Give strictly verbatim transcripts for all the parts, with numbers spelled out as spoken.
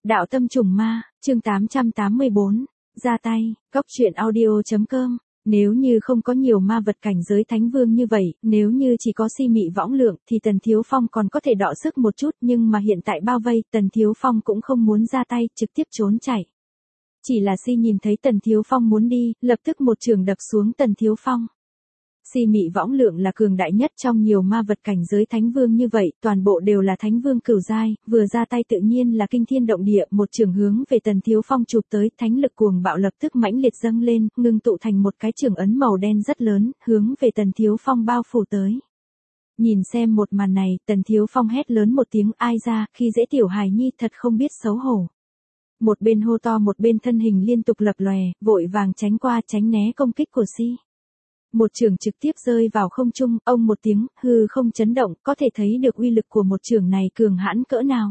Đạo tâm trùng ma, chương tám trăm tám mươi bốn, ra tay, cóc truyện audio.com. Nếu như không có nhiều ma vật cảnh giới thánh vương như vậy, nếu như chỉ có si mị võng lượng thì Tần Thiếu Phong còn có thể đọ sức một chút, nhưng mà hiện tại bao vây, Tần Thiếu Phong cũng không muốn ra tay, trực tiếp trốn chạy. Chỉ là si nhìn thấy Tần Thiếu Phong muốn đi, lập tức một trường đập xuống Tần Thiếu Phong. Si mị võng lượng là cường đại nhất trong nhiều ma vật cảnh giới thánh vương như vậy, toàn bộ đều là thánh vương cửu giai, vừa ra tay tự nhiên là kinh thiên động địa, một trường hướng về Tần Thiếu Phong chụp tới, thánh lực cuồng bạo lập tức mãnh liệt dâng lên, ngưng tụ thành một cái trường ấn màu đen rất lớn, hướng về Tần Thiếu Phong bao phủ tới. Nhìn xem một màn này, Tần Thiếu Phong hét lớn một tiếng ai ra, khi dễ tiểu hài nhi thật không biết xấu hổ. Một bên hô to một bên thân hình liên tục lập lòe, vội vàng tránh qua tránh né công kích của si. Một trường trực tiếp rơi vào không trung, ông một tiếng, hư không chấn động, có thể thấy được uy lực của một trường này cường hãn cỡ nào.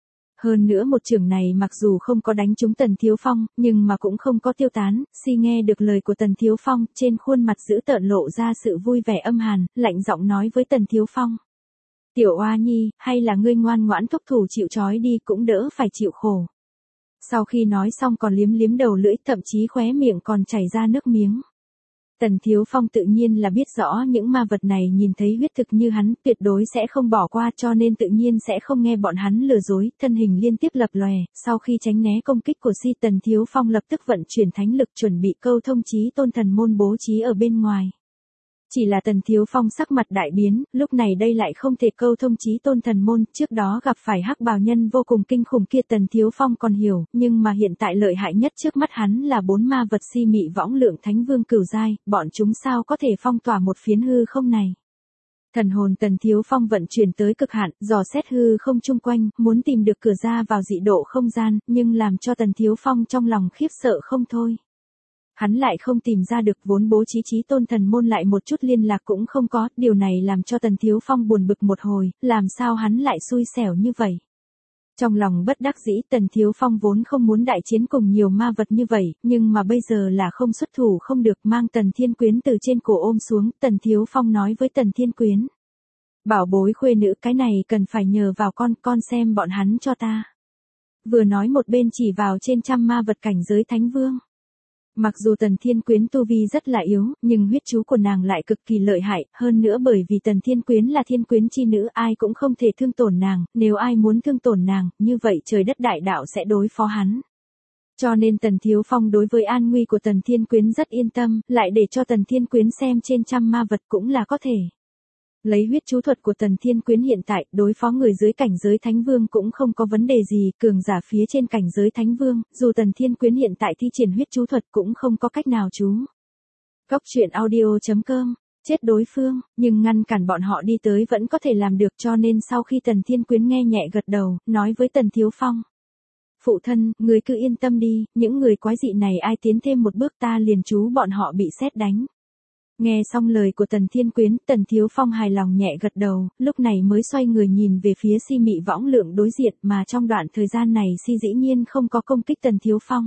Hơn nữa một trường này mặc dù không có đánh trúng Tần Thiếu Phong, nhưng mà cũng không có tiêu tán, si nghe được lời của Tần Thiếu Phong, trên khuôn mặt dữ tợn lộ ra sự vui vẻ âm hàn, lạnh giọng nói với Tần Thiếu Phong. Tiểu oa nhi, hay là ngươi ngoan ngoãn thúc thủ chịu trói đi cũng đỡ phải chịu khổ. Sau khi nói xong còn liếm liếm đầu lưỡi, thậm chí khóe miệng còn chảy ra nước miếng. Tần Thiếu Phong tự nhiên là biết rõ những ma vật này nhìn thấy huyết thực như hắn, tuyệt đối sẽ không bỏ qua, cho nên tự nhiên sẽ không nghe bọn hắn lừa dối, thân hình liên tiếp lập lòe, sau khi tránh né công kích của si, Tần Thiếu Phong lập tức vận chuyển thánh lực chuẩn bị câu thông chí tôn thần môn bố trí ở bên ngoài. Chỉ là Tần Thiếu Phong sắc mặt đại biến, lúc này đây lại không thể câu thông chí tôn thần môn, trước đó gặp phải hắc bào nhân vô cùng kinh khủng kia Tần Thiếu Phong còn hiểu, nhưng mà hiện tại lợi hại nhất trước mắt hắn là bốn ma vật si mị võng lượng thánh vương cửu giai, bọn chúng sao có thể phong tỏa một phiến hư không này. Thần hồn Tần Thiếu Phong vận chuyển tới cực hạn, dò xét hư không chung quanh, muốn tìm được cửa ra vào dị độ không gian, nhưng làm cho Tần Thiếu Phong trong lòng khiếp sợ không thôi. Hắn lại không tìm ra được, vốn bố trí chí tôn thần môn lại một chút liên lạc cũng không có, điều này làm cho Tần Thiếu Phong buồn bực một hồi, làm sao hắn lại xui xẻo như vậy. Trong lòng bất đắc dĩ, Tần Thiếu Phong vốn không muốn đại chiến cùng nhiều ma vật như vậy, nhưng mà bây giờ là không xuất thủ không được, mang Tần Thiên Quyến từ trên cổ ôm xuống, Tần Thiếu Phong nói với Tần Thiên Quyến. Bảo bối khuê nữ, cái này cần phải nhờ vào con, con xem bọn hắn cho ta. Vừa nói một bên chỉ vào trên trăm ma vật cảnh giới thánh vương. Mặc dù Tần Thiên Quyến tu vi rất là yếu, nhưng huyết chú của nàng lại cực kỳ lợi hại, hơn nữa bởi vì Tần Thiên Quyến là thiên quyến chi nữ, ai cũng không thể thương tổn nàng, nếu ai muốn thương tổn nàng, như vậy trời đất đại đạo sẽ đối phó hắn. Cho nên Tần Thiếu Phong đối với an nguy của Tần Thiên Quyến rất yên tâm, lại để cho Tần Thiên Quyến xem trên trăm ma vật cũng là có thể. Lấy huyết chú thuật của Tần Thiên Quyến hiện tại, đối phó người dưới cảnh giới thánh vương cũng không có vấn đề gì, cường giả phía trên cảnh giới thánh vương, dù Tần Thiên Quyến hiện tại thi triển huyết chú thuật cũng không có cách nào chú. Cóc truyện audio.com, chết đối phương, nhưng ngăn cản bọn họ đi tới vẫn có thể làm được, cho nên sau khi Tần Thiên Quyến nghe nhẹ gật đầu, nói với Tần Thiếu Phong. Phụ thân, người cứ yên tâm đi, những người quái dị này ai tiến thêm một bước ta liền chú bọn họ bị sét đánh. Nghe xong lời của Tần Thiên Quyến, Tần Thiếu Phong hài lòng nhẹ gật đầu, lúc này mới xoay người nhìn về phía si mị võng lượng đối diện, mà trong đoạn thời gian này si dĩ nhiên không có công kích Tần Thiếu Phong.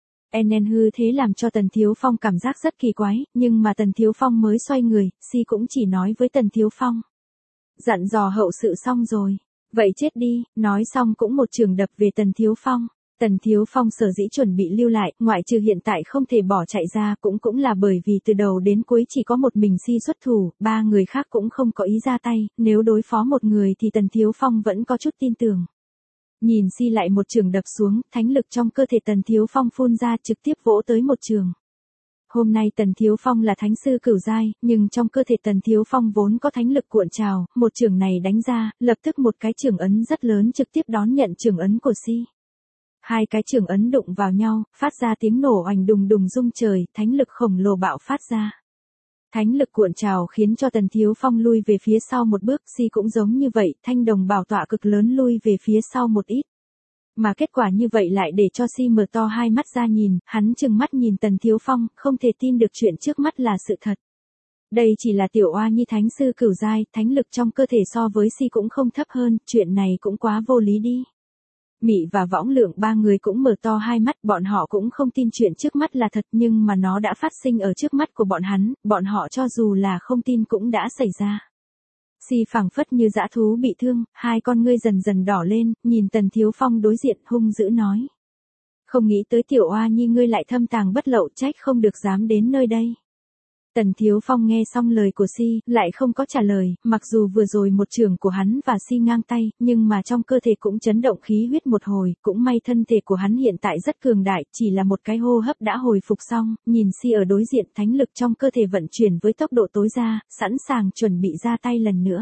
En hư thế làm cho Tần Thiếu Phong cảm giác rất kỳ quái, nhưng mà Tần Thiếu Phong mới xoay người, si cũng chỉ nói với Tần Thiếu Phong. Dặn dò hậu sự xong rồi, vậy chết đi, nói xong cũng một trường đập về Tần Thiếu Phong. Tần Thiếu Phong sở dĩ chuẩn bị lưu lại, ngoại trừ hiện tại không thể bỏ chạy ra, cũng cũng là bởi vì từ đầu đến cuối chỉ có một mình si xuất thủ, ba người khác cũng không có ý ra tay, nếu đối phó một người thì Tần Thiếu Phong vẫn có chút tin tưởng. Nhìn si lại một trường đập xuống, thánh lực trong cơ thể Tần Thiếu Phong phun ra trực tiếp vỗ tới một trường. Hôm nay Tần Thiếu Phong là thánh sư cửu giai, nhưng trong cơ thể Tần Thiếu Phong vốn có thánh lực cuộn trào, một trường này đánh ra, lập tức một cái trường ấn rất lớn trực tiếp đón nhận trường ấn của si. Hai cái trường ấn đụng vào nhau, phát ra tiếng nổ oành đùng đùng rung trời, thánh lực khổng lồ bạo phát ra. Thánh lực cuộn trào khiến cho Tần Thiếu Phong lui về phía sau một bước, si cũng giống như vậy, thanh đồng bảo tọa cực lớn lui về phía sau một ít. Mà kết quả như vậy lại để cho si mở to hai mắt ra nhìn, hắn trừng mắt nhìn Tần Thiếu Phong, không thể tin được chuyện trước mắt là sự thật. Đây chỉ là tiểu oa nhi thánh sư cửu giai, thánh lực trong cơ thể so với si cũng không thấp hơn, chuyện này cũng quá vô lý đi. Mị và võng lượng ba người cũng mở to hai mắt, bọn họ cũng không tin chuyện trước mắt là thật, nhưng mà nó đã phát sinh ở trước mắt của bọn hắn, bọn họ cho dù là không tin cũng đã xảy ra. Si phảng phất như dã thú bị thương, hai con ngươi dần dần đỏ lên, nhìn Tần Thiếu Phong đối diện hung dữ nói. Không nghĩ tới tiểu oa nhi ngươi lại thâm tàng bất lậu, trách không được dám đến nơi đây. Tần Thiếu Phong nghe xong lời của Si, lại không có trả lời, mặc dù vừa rồi một trường của hắn và Si ngang tay, nhưng mà trong cơ thể cũng chấn động khí huyết một hồi, cũng may thân thể của hắn hiện tại rất cường đại, chỉ là một cái hô hấp đã hồi phục xong, nhìn Si ở đối diện, thánh lực trong cơ thể vận chuyển với tốc độ tối đa, sẵn sàng chuẩn bị ra tay lần nữa.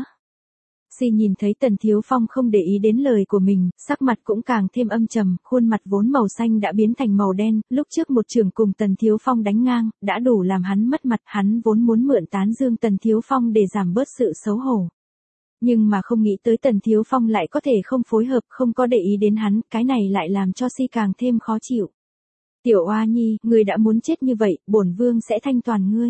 Si nhìn thấy Tần Thiếu Phong không để ý đến lời của mình, sắc mặt cũng càng thêm âm trầm, khuôn mặt vốn màu xanh đã biến thành màu đen, lúc trước một trường cùng Tần Thiếu Phong đánh ngang, đã đủ làm hắn mất mặt, hắn vốn muốn mượn tán dương Tần Thiếu Phong để giảm bớt sự xấu hổ. Nhưng mà không nghĩ tới Tần Thiếu Phong lại có thể không phối hợp, không có để ý đến hắn, cái này lại làm cho Si càng thêm khó chịu. Tiểu oa nhi, ngươi đã muốn chết như vậy, bổn vương sẽ thanh toàn ngươi.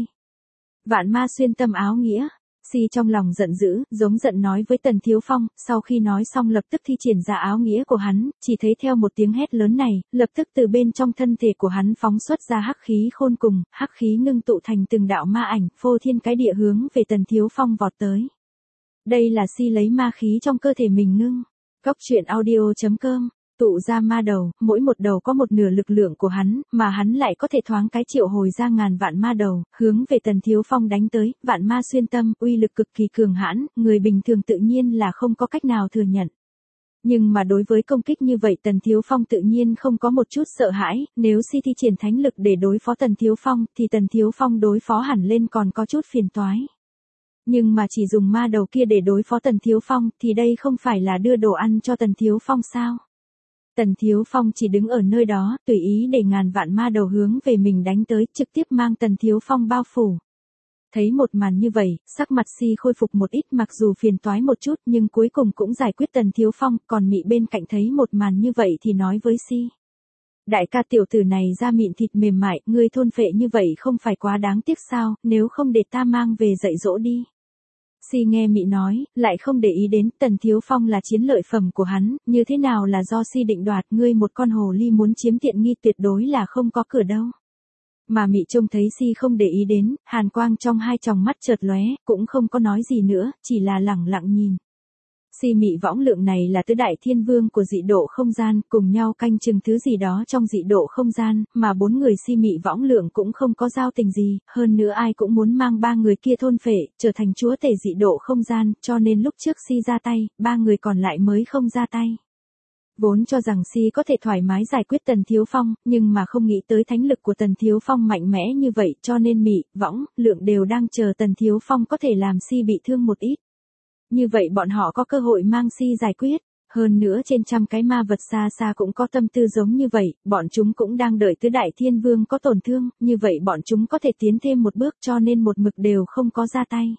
Vạn ma xuyên tâm áo nghĩa. Si trong lòng giận dữ, giống giận nói với Tần Thiếu Phong, sau khi nói xong lập tức thi triển ra áo nghĩa của hắn, chỉ thấy theo một tiếng hét lớn này, lập tức từ bên trong thân thể của hắn phóng xuất ra hắc khí khôn cùng, hắc khí ngưng tụ thành từng đạo ma ảnh, phô thiên cái địa hướng về Tần Thiếu Phong vọt tới. Đây là Si lấy ma khí trong cơ thể mình ngưng. Cốc truyện audio chấm com Tụ ra ma đầu, mỗi một đầu có một nửa lực lượng của hắn, mà hắn lại có thể thoáng cái triệu hồi ra ngàn vạn ma đầu, hướng về Tần Thiếu Phong đánh tới, vạn ma xuyên tâm, uy lực cực kỳ cường hãn, người bình thường tự nhiên là không có cách nào thừa nhận. Nhưng mà đối với công kích như vậy Tần Thiếu Phong tự nhiên không có một chút sợ hãi, nếu Si thi triển thánh lực để đối phó Tần Thiếu Phong, thì Tần Thiếu Phong đối phó hẳn lên còn có chút phiền toái. Nhưng mà chỉ dùng ma đầu kia để đối phó Tần Thiếu Phong, thì đây không phải là đưa đồ ăn cho Tần Thiếu Phong sao? Tần Thiếu Phong chỉ đứng ở nơi đó, tùy ý để ngàn vạn ma đầu hướng về mình đánh tới, trực tiếp mang Tần Thiếu Phong bao phủ. Thấy một màn như vậy, sắc mặt Si khôi phục một ít, mặc dù phiền toái một chút nhưng cuối cùng cũng giải quyết Tần Thiếu Phong, còn Mị bên cạnh thấy một màn như vậy thì nói với Si. Đại ca tiểu tử này da mịn thịt mềm mại, ngươi thôn phệ như vậy không phải quá đáng tiếc sao, nếu không để ta mang về dạy dỗ đi. Si nghe Mị nói, lại không để ý đến, Tần Thiếu Phong là chiến lợi phẩm của hắn, như thế nào là do Si định đoạt, ngươi một con hồ ly muốn chiếm tiện nghi tuyệt đối là không có cửa đâu. Mà Mị trông thấy Si không để ý đến, hàn quang trong hai tròng mắt chợt lóe, cũng không có nói gì nữa, chỉ là lẳng lặng nhìn. Si Mị võng lượng này là tứ đại thiên vương của dị độ không gian, cùng nhau canh chừng thứ gì đó trong dị độ không gian, mà bốn người Si Mị võng lượng cũng không có giao tình gì, hơn nữa ai cũng muốn mang ba người kia thôn phệ, trở thành chúa tể dị độ không gian, cho nên lúc trước Si ra tay, ba người còn lại mới không ra tay. Vốn cho rằng Si có thể thoải mái giải quyết Tần Thiếu Phong, nhưng mà không nghĩ tới thánh lực của Tần Thiếu Phong mạnh mẽ như vậy, cho nên Mị, võng, lượng đều đang chờ Tần Thiếu Phong có thể làm Si bị thương một ít. Như vậy bọn họ có cơ hội mang Si giải quyết, hơn nữa trên trăm cái ma vật xa xa cũng có tâm tư giống như vậy, bọn chúng cũng đang đợi tứ đại thiên vương có tổn thương, như vậy bọn chúng có thể tiến thêm một bước cho nên một mực đều không có ra tay.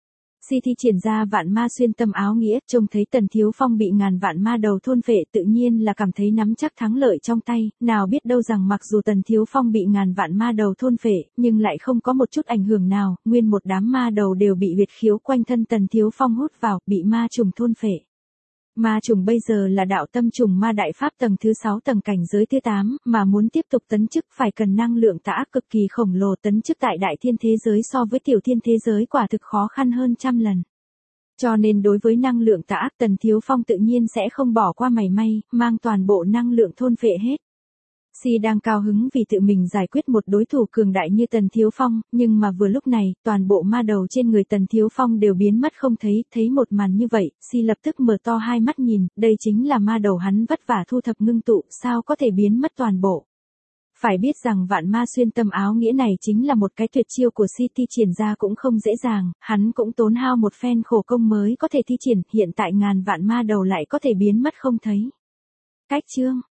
Si thi triển ra vạn ma xuyên tâm áo nghĩa, trông thấy Tần Thiếu Phong bị ngàn vạn ma đầu thôn phệ tự nhiên là cảm thấy nắm chắc thắng lợi trong tay, nào biết đâu rằng mặc dù Tần Thiếu Phong bị ngàn vạn ma đầu thôn phệ, nhưng lại không có một chút ảnh hưởng nào, nguyên một đám ma đầu đều bị huyệt khiếu quanh thân Tần Thiếu Phong hút vào, bị ma trùng thôn phệ. Ma trùng bây giờ là đạo tâm trùng ma đại pháp tầng thứ sáu tầng cảnh giới thứ tám, mà muốn tiếp tục tấn chức phải cần năng lượng tà ác cực kỳ khổng lồ, tấn chức tại đại thiên thế giới so với tiểu thiên thế giới quả thực khó khăn hơn trăm lần. Cho nên đối với năng lượng tà ác Tần Thiếu Phong tự nhiên sẽ không bỏ qua mảy may, mang toàn bộ năng lượng thôn phệ hết. Si đang cao hứng vì tự mình giải quyết một đối thủ cường đại như Tần Thiếu Phong, nhưng mà vừa lúc này, toàn bộ ma đầu trên người Tần Thiếu Phong đều biến mất không thấy, thấy một màn như vậy, Si lập tức mở to hai mắt nhìn, đây chính là ma đầu hắn vất vả thu thập ngưng tụ, sao có thể biến mất toàn bộ. Phải biết rằng vạn ma xuyên tâm áo nghĩa này chính là một cái tuyệt chiêu của Si thi triển ra cũng không dễ dàng, hắn cũng tốn hao một phen khổ công mới có thể thi triển, hiện tại ngàn vạn ma đầu lại có thể biến mất không thấy. Cách chương